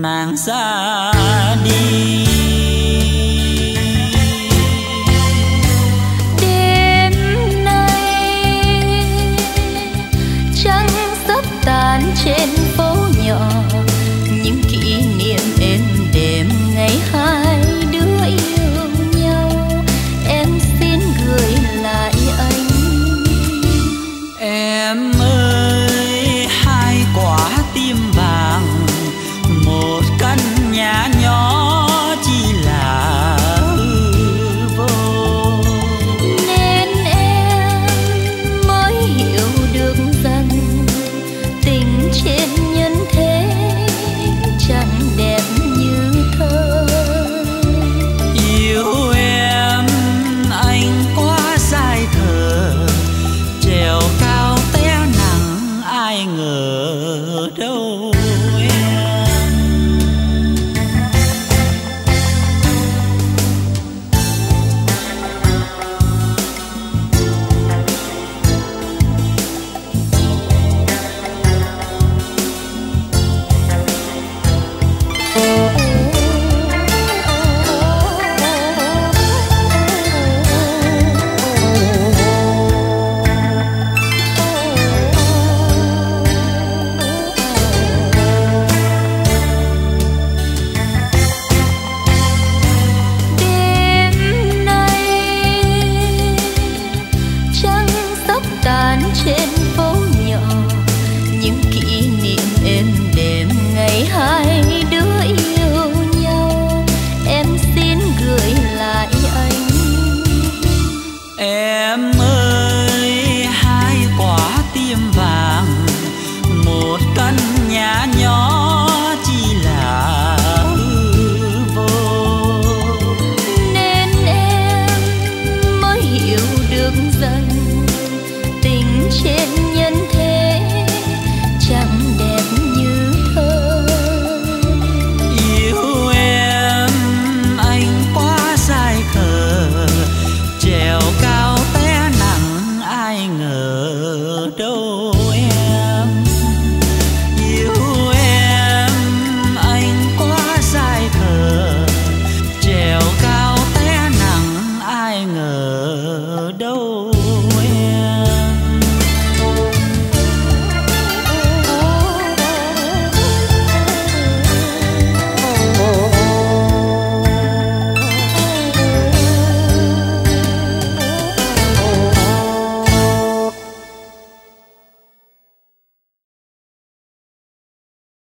nàng ra đi. Đêm nay trăng sắp tàn trên phố nhỏ, những kỷ niệm êm đềm ngày hai đứa yêu nhau, em xin gửi lại anh. Em ơi, hai quả tim vàng, một căn nhà nhỏ chỉ là hư vô, Nên em mới hiểu được rằng tình trên nhân thế chẳng đẹp như thơ. yêu em anh quá dài thờ, trèo cao té nặng ai ngờ đâu.